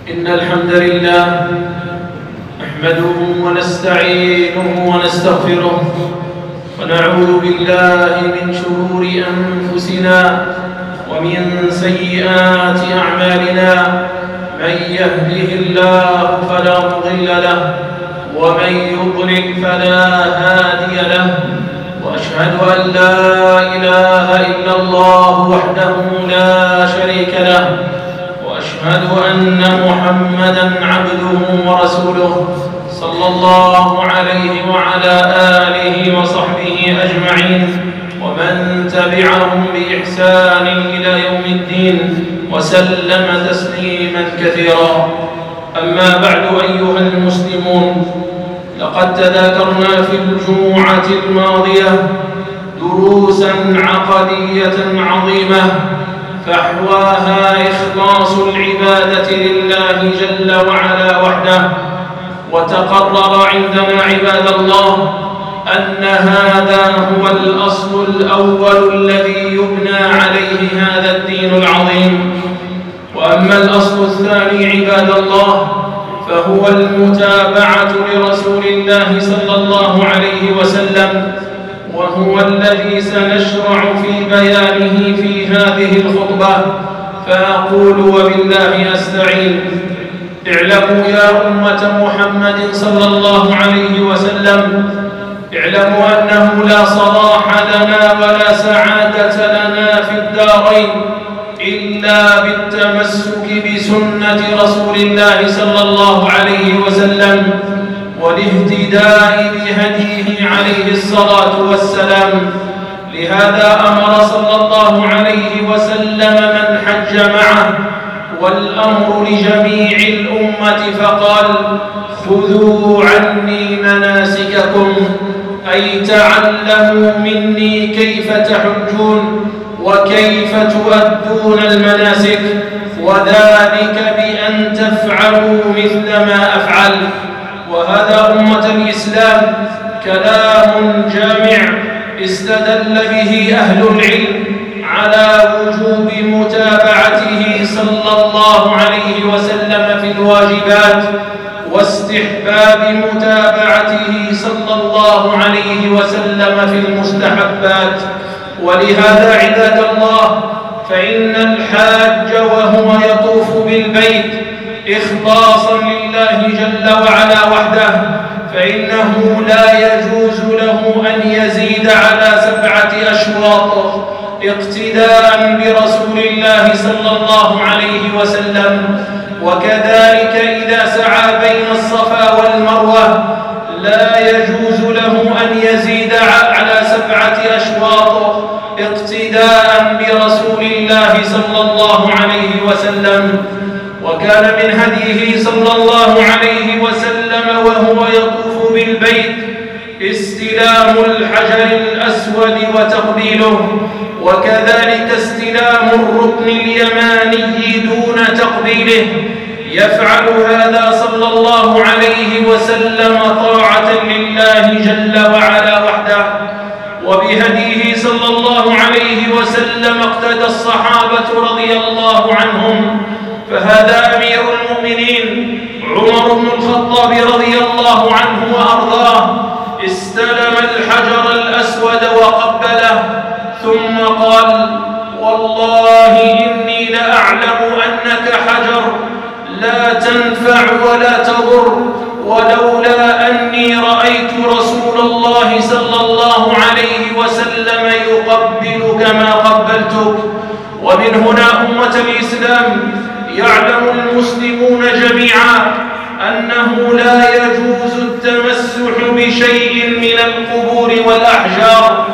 إن الحمد لله نحمده ونستعينه ونستغفره ونعوذ بالله من شرور أنفسنا ومن سيئات أعمالنا. من يهده الله فلا مضل له ومن يضلل فلا هادي له، وأشهد أن لا إله إلا الله وحده لا شريك له، وأشهد أن محمدًا عبده ورسوله صلى الله عليه وعلى آله وصحبه أجمعين، ومن تبعهم بإحسان إلى يوم الدين وسلم تسليمًا كثيرا. أما بعد أيها المسلمون، لقد تذاكرنا في الجمعة الماضية دروسًا عقدية عظيمة فحواها إخلاص العبادة لله جل وعلا وحده. وتقرر عندنا عباد الله أن هذا هو الأصل الأول الذي يبنى عليه هذا الدين العظيم. وأما الأصل الثاني عباد الله فهو المتابعة لرسول الله صلى الله عليه وسلم، وهو الذي سنشرع في بيانه في هذه الخطبة. فأقول وبالله أستعين: اعلموا يا أمة محمد صلى الله عليه وسلم، اعلموا أنه لا صلاح لنا ولا سعادة لنا في الدارين إلا بالتمسك بسنة رسول الله صلى الله عليه وسلم والاهتداء بهديه عليه الصلاة والسلام. لهذا أمر صلى الله عليه وسلم من حج معه، والأمر لجميع الأمة، فقال: خذوا عني مناسككم، أي تعلموا مني كيف تحجون وكيف تؤدون المناسك، وذلك بأن تفعلوا مثل ما أفعل. وهذا أمة الإسلام كلام جامع استدل به أهل العلم على وجوب متابعته صلى الله عليه وسلم في الواجبات، واستحباب متابعته صلى الله عليه وسلم في المستحبات. ولهذا عباد الله فإن الحاج وهو يطوف بالبيت إخلاصا لله جل وعلا وحده، فإنه لا يجوز له أن يزيد على 7 أشواط اقتداء برسول الله صلى الله عليه وسلم. وكذلك إذا سعى بين الصفا والمروة لا يجوز له أن يزيد على 7 أشواط اقتداء برسول الله صلى الله عليه وسلم. وكان من هديه صلى الله عليه وسلم وهو يطوف بالبيت استلام الحجر الأسود وتقبيله، وكذلك استلام الركن اليماني دون تقبيله. يفعل هذا صلى الله عليه وسلم طاعة لله جل وعلا وحده. وبهديه صلى الله عليه وسلم اقتدى الصحابة رضي الله عنهم، فهذا أمير المؤمنين عمر بن الخطاب رضي الله عنه وأرضاه استلم الحجر الأسود وقبله، ثم قال: والله إني لأعلم أنك حجر لا تنفع ولا تضر، ولولا أني رأيت رسول الله صلى الله عليه وسلم يقبلك ما قبلتك. ومن هنا أمة الإسلام يعلم المسلمون جميعا أنه لا يجوز التمسح بشيء من القبور والأحجار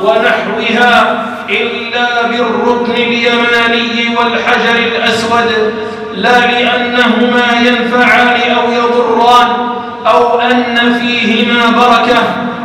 ونحوها إلا بالركن اليماني والحجر الأسود، لا لأنهما ينفعان أو يضران أو أن فيهما بركة،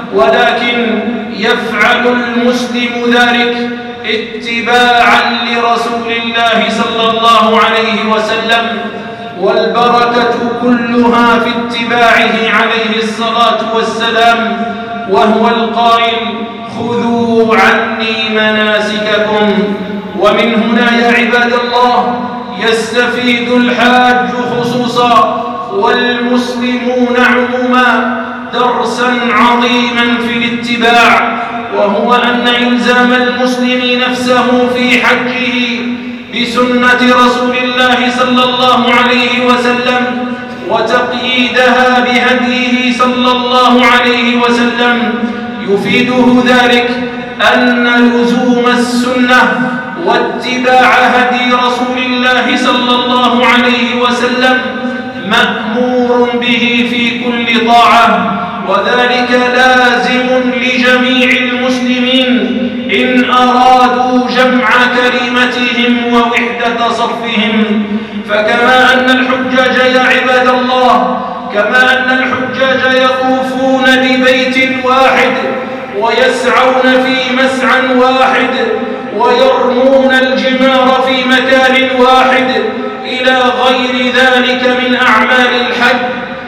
ولكن يفعل المسلم ذلك اتباعا لرسول الله صلى الله عليه وسلم، والبركة كلها في اتباعه عليه الصلاة والسلام، وهو القائل: خذوا عني مناسككم. ومن هنا يا عباد الله يستفيد الحاج خصوصا درسا عظيما في الاتباع، وهو أن إلزام المسلم نفسه في حجه بسنة رسول الله صلى الله عليه وسلم وتقييدها بهديه صلى الله عليه وسلم يفيده ذلك أن لزوم السنة واتباع هدي رسول الله صلى الله عليه وسلم مأمور به في كل طاعة، وذلك لازم لجميع المسلمين إن أرادوا جمع كلمتهم ووحدة صفهم. فكما أن الحجاج يا عباد الله، كما أن الحجاج يطوفون ببيت واحد ويسعون في مسعى واحد ويرمون الجمار في مكان واحد إلى غير ذلك من أعمال الحج،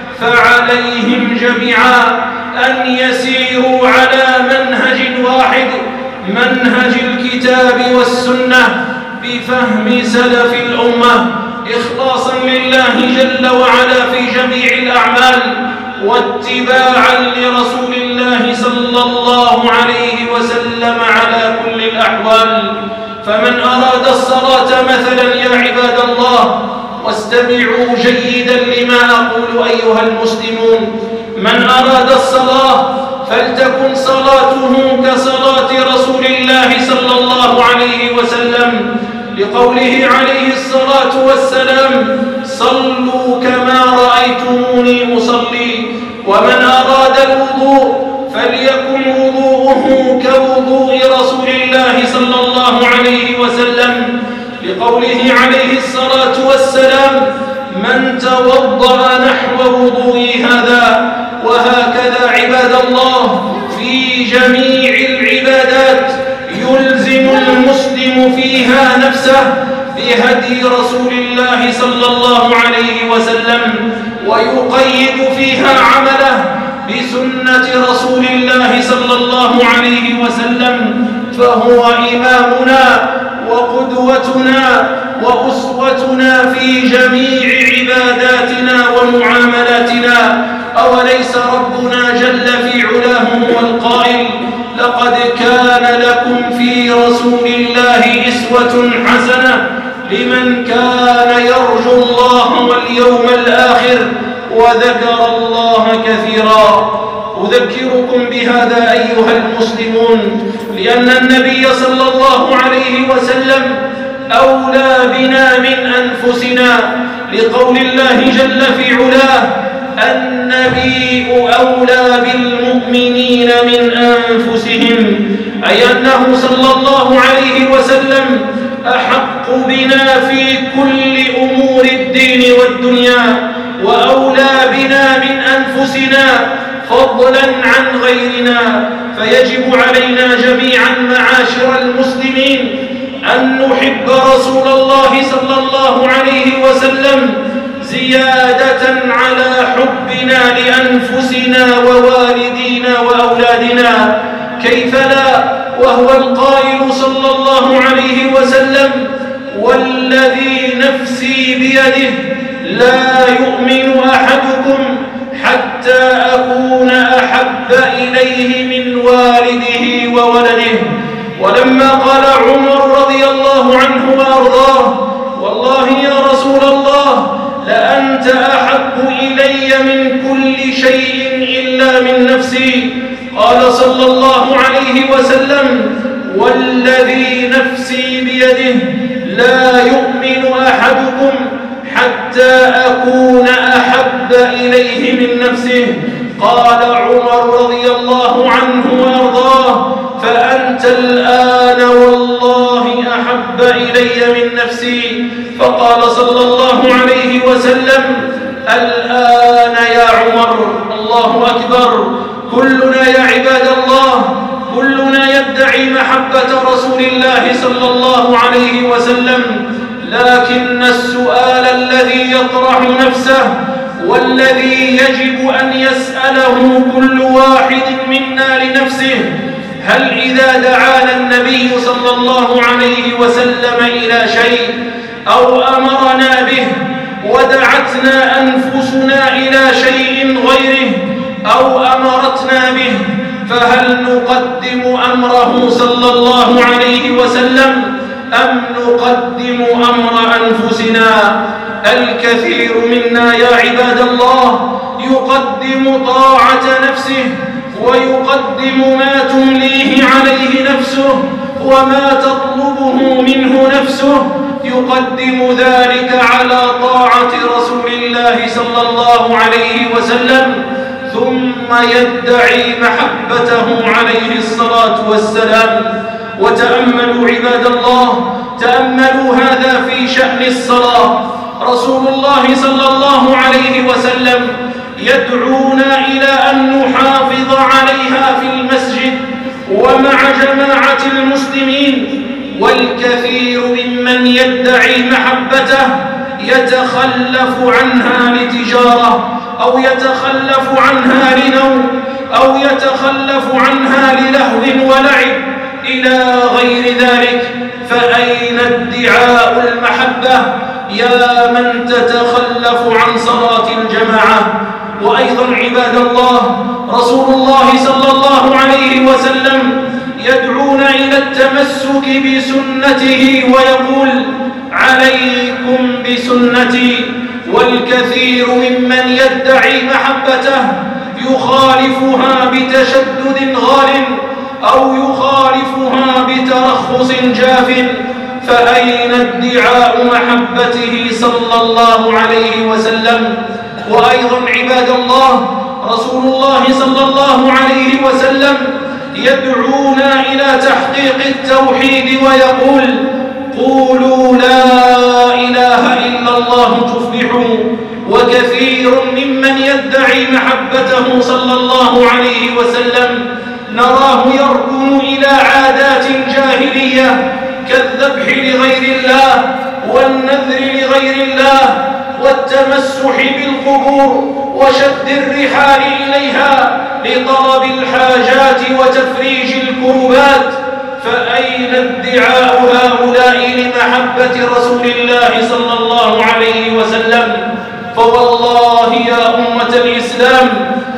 فعليهم جميعا أن يسيروا على منهج واحد، منهج الكتاب والسنة بفهم سلف الأمة، إخلاصا لله جل وعلا في جميع الأعمال واتباعا لرسول الله صلى الله عليه وسلم على كل الأحوال. فمن أراد الصلاة مثلا يا عباد الله، واستمعوا جيدا لما أقول أيها المسلمون، من أراد الصلاة فلتكن صلاته كصلاة رسول الله صلى الله عليه وسلم، لقوله عليه الصلاة والسلام: صلوا كما رأيتموني أصلي. ومن أراد الوضوء فليكن وضوءه كوضوء رسول الله صلى الله عليه وسلم، لقوله عليه الصلاة والسلام: من توضأ نحو وضوئي هذا. وهكذا عباد الله في جميع العبادات يلزم المسلم فيها نفسه بهدي رسول الله صلى الله عليه وسلم، ويقيد فيها عمله بسنة رسول الله صلى الله عليه وسلم، فهو إمامنا وقدوتنا وأسوتنا في جميع عباداتنا ومعاملاتنا. أوليس ربنا جل في علاه هو القائل: لقد كان لكم في رسول الله أسوة حسنة لمن كان يرجو الله واليوم الآخر وذكر الله كثيرا. أذكركم بهذا أيها المسلمون، لأن النبي صلى الله عليه وسلم أولى بنا من أنفسنا، لقول الله جل في علاه: النبي أولى بالمؤمنين من أنفسهم، أي أنه صلى الله عليه وسلم أحق بنا في كل أمور الدين والدنيا، وأولى بنا من أنفسنا فضلا عن غيرنا. فيجب علينا جميعا معاشر المسلمين أن نحب رسول الله صلى الله عليه وسلم زيادة على حبنا لأنفسنا ووالدينا وأولادنا. كيف لا وهو القائل صلى الله عليه وسلم: والذي نفسي بيده لا يؤمن أحدكم حتى أكون أحب إليه من والده وولده. ولما قال عمر رضي الله عنه وأرضاه: والله يا رسول الله لأنت أحب إلي من كل شيء إلا من نفسي، قال صلى الله عليه وسلم: والذي نفسي بيده لا يؤمن أحدكم حتى أكون أحب إليه من نفسه. قال عمر رضي الله عنه وأرضاه: فأنت الآن والله أحب إلي من نفسي. فقال صلى الله عليه وسلم: الآن يا عمر. الله أكبر. كلنا يا عباد الله، كلنا يدعي محبة رسول الله صلى الله عليه وسلم، لكن السؤال الذي يطرح نفسه والذي يجب أن يسأله كل واحد منا لنفسه: هل إذا دعانا النبي صلى الله عليه وسلم إلى شيء أو أمرنا به ودعتنا أنفسنا إلى شيء غيره، أو أمرتنا به، فهل نقدم أمره صلى الله عليه وسلم أم نقدم أمر أنفسنا؟ الكثير منا يا عباد الله يقدم طاعة نفسه ويقدم ما تمليه عليه نفسه وما تطلبه منه نفسه، يقدم ذلك على طاعة رسول الله صلى الله عليه وسلم، ثم يدعي محبته عليه الصلاة والسلام. وتأملوا عباد الله، تأملوا هذا في شأن الصلاة. رسول الله صلى الله عليه وسلم يدعونا إلى أن نحافظ عليها في المسجد ومع جماعة المسلمين، والكثير ممن يدعي محبته يتخلف عنها لتجارة، أو يتخلف عنها لنوم، أو يتخلف عنها للهو ولعب إلى غير ذلك. فأين ادعاء المحبة يا من تتخلف عن صلاة الجماعة؟ وأيضا عباد الله، رسول الله صلى الله عليه وسلم يدعونا إلى التمسك بسنته ويقول: عليكم بسنتي. والكثير ممن يدعي محبته يخالفها بتشدد غال أو يخالفها بترخص جاف. فأين ادعاء محبته صلى الله عليه وسلم؟ وأيضا عباد الله، رسول الله صلى الله عليه وسلم يدعونا إلى تحقيق التوحيد ويقول: قولوا لا إله إلا الله تفلحوا. وكثير ممن يدعي محبته صلى الله عليه وسلم نراه يركن إلى عادات جاهلية كالذبح لغير الله والنذر لغير الله والتمسح بالقبور وشد الرحال إليها لطلب الحاجات وتفريج الكربات. فأين ادعاء هؤلاء لمحبة رسول الله صلى الله عليه وسلم؟ فوالله يا أمة الإسلام،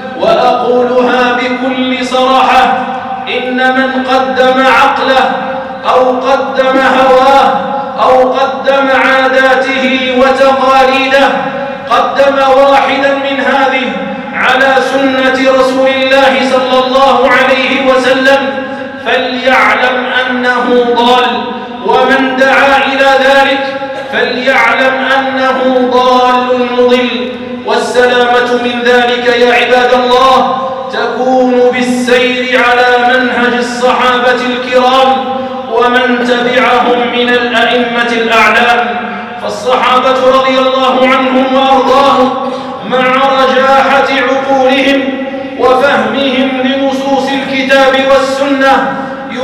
وأقولها بكل صراحة، إن من قدم عقله أو قدم هواه أو قدم عاداته وتقاليده، قدم واحدا من هذه على سنة رسول الله صلى الله عليه وسلم، فليعلم أنه ضال، ومن دعا إلى ذلك فليعلم أنه ضال مضل. والسلامة من ذلك يا عباد الله تكون بالسير على منهج الصحابة الكرام ومن تبعهم من الأئمة الأعلام. فالصحابة رضي الله عنهم وأرضاهم مع رجاحة عقولهم وفهمهم لنصوص الكتاب والسنة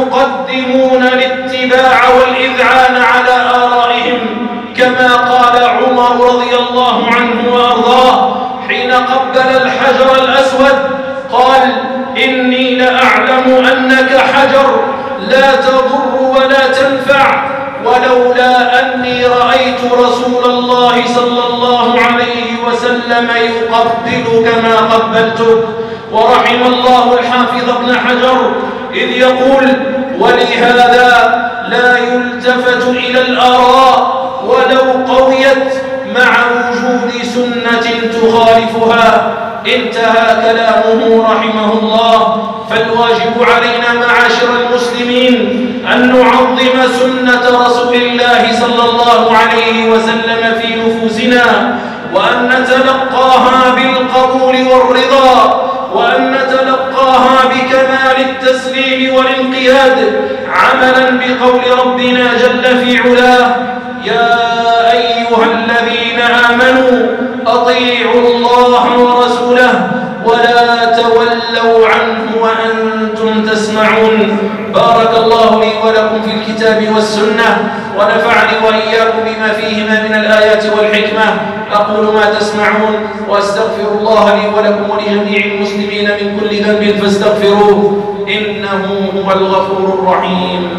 يقدمون الاتباع والإذعان على آرائهم، كما قال عمر رضي الله عنه وأرضاه حين قبل الحجر الأسود قال: إني لأعلم أنك حجر لا تضر ولا تنفع، ولولا أني رأيت رسول الله صلى الله عليه وسلم يقبلك ما قبلتك. ورحم الله الحافظ ابن حجر إذ يقول: ولهذا لا يلتفت إلى الآراء ولو قويت مع وجود سنة تخالفها. انتهى كلامه رحمه الله. فالواجب علينا معاشر المسلمين أن نعظم سنة رسول الله صلى الله عليه وسلم في نفوسنا، وأن نتلقاها بالقبول والرضا، وأن نتلقاها بكمال التسليم والانقياد، عملا بقول ربنا جل في علاه: يا أيها الذين آمنوا أطيعوا الله ورسوله ولا تولوا عنه وأنتم تسمعون. بارك الله لي ولكم في الكتاب والسنة، ونفعني وإياكم بما فيهما من الآيات والحكمة. أقول ما تسمعون، وأستغفر الله لي ولكم ولجميع المسلمين من كل ذنب فاستغفروه إنه هو الغفور الرحيم.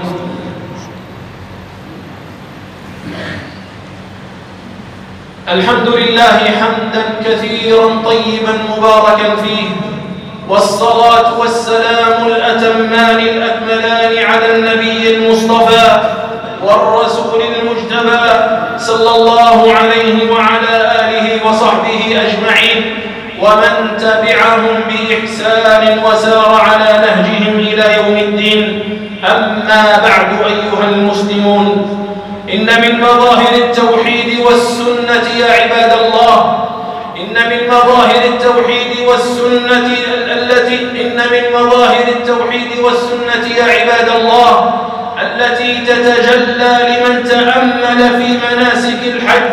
الحمد لله حمدا كثيرا طيبا مباركا فيه، والصلاة والسلام الأتمان الأكملان على النبي المصطفى والرسول المجتبى صلى الله عليه وعلى آله وصحبه أجمعين ومن تبعهم بإحسان وسار على نهجهم إلى يوم الدين. أما بعد أيها المسلمون، إن من مظاهر التوحيد والسنة يا عباد الله، إن من مظاهر التوحيد والسنة يا عباد الله التي تتجلى لمن تأمل في مناسك الحج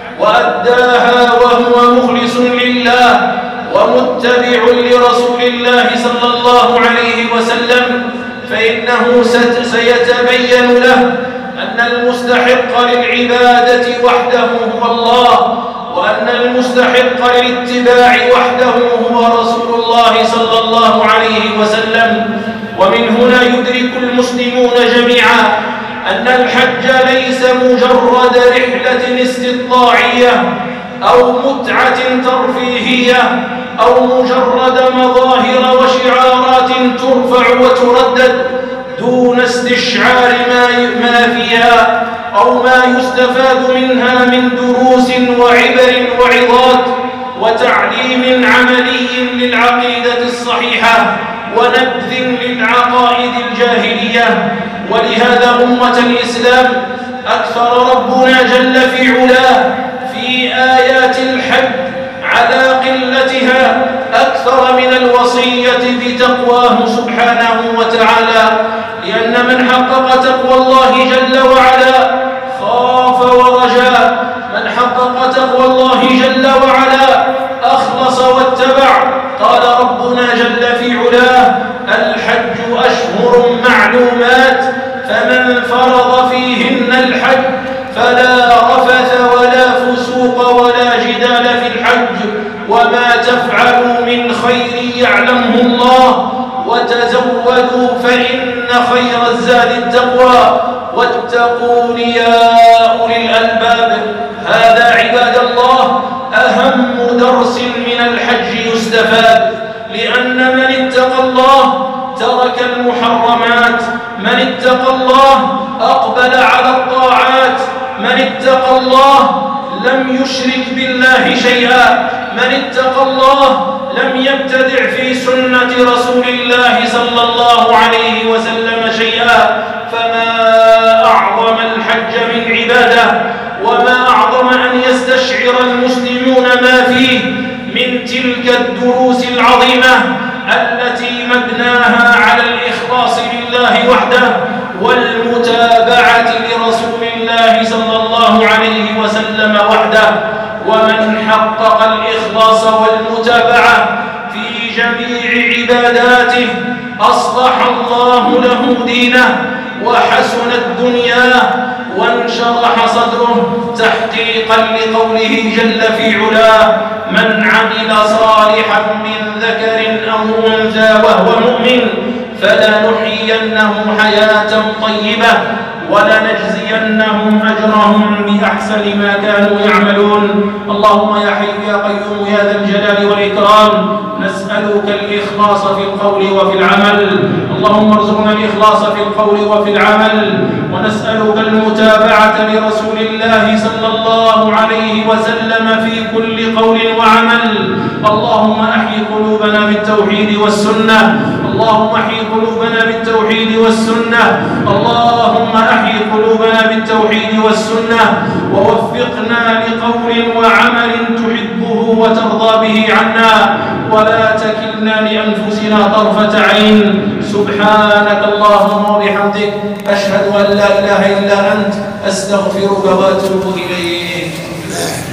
وأداها وهو مخلص لله ومتبع لرسول الله صلى الله عليه وسلم، فإنه سيتبين له أن المستحق للعبادة وحده هو الله، وأن المستحق للاتباع وحده هو رسول الله صلى الله عليه وسلم. ومن هنا يدرك المسلمون جميعا أن الحج ليس مجرد رحلة استطلاعية أو متعة ترفيهية أو مجرد مظاهر وشعارات ترفع وتردد دون استشعار ما فيها أو ما يستفاد منها من دروس وعبر وعظات وتعليم عملي للعقيدة الصحيحة ونبذ للعقائد الجاهلية. ولهذا أمة الإسلام أكثر ربنا جل في علاه في آيات الحج على قلتها أكثر من الوصية بتقواه سبحانه وتعالى، لأن من حقق تقوى الله جل وعلا خاف ورجا، من حقق تقوى الله جل وعلا أخلص واتبع. قال ربنا جل في علاه: الحج أشهر معلومات فمن فرض فيهن الحج فلا رفث ولا فسوق ولا جدال في الحج، وما تفعلوا من خير يعلمه الله، وتزودوا فإن خير الزاد التقوى واتقون يا أولي الألباب. هذا عباد الله أهم درس من الحج يستفاد، لأن من اتقى الله ترك المحرمات، من اتقى الله أقبل على الطاعات، من اتقى الله لم يشرك بالله شيئا، من اتقى الله لم يبتدع في سنة رسول الله صلى الله عليه وسلم شيئا. فما أعظم الحج من عبادة، وما أعظم أن يستشعر المسلمون ما فيه من تلك الدروس العظيمة التي مبناها على الإخلاص لله وحده والمتابعة لرسول الله صلى الله عليه وسلم وحده. ومن حقق الإخلاص والمتابعة في جميع عباداته أصلح الله له دينه وحسنت دنياه وانشرح صدره، تحقيقا لقوله جل في علاه: من عمل صالحا من ذكر أو أنثى وهو مؤمن فلنحيينه حياة طيبة ولنجزينهم أجرهم بأحسن ما كانوا يعملون. اللهم يا حي يا قيوم يا ذا الجلال والإكرام، نسألك الإخلاص في القول وفي العمل، اللهم ارزقنا الإخلاص في القول وفي العمل، ونسألك المتابعة لرسول الله صلى الله عليه وسلم في كل قول وعمل. اللهم أحيي قلوبنا بالتوحيد والسنة، اللهم أحيي قلوبنا بالتوحيد والسنة، اللهم أحيي قلوبنا بالتوحيد والسنة، ووفقنا لقول وعمل تحبه وترضى به عنا، ولا تكلنا لأنفسنا طرفة عين. سبحانك اللهم وبحمدك، أشهد أن لا إله إلا أنت، أستغفرك وأتوب إليك.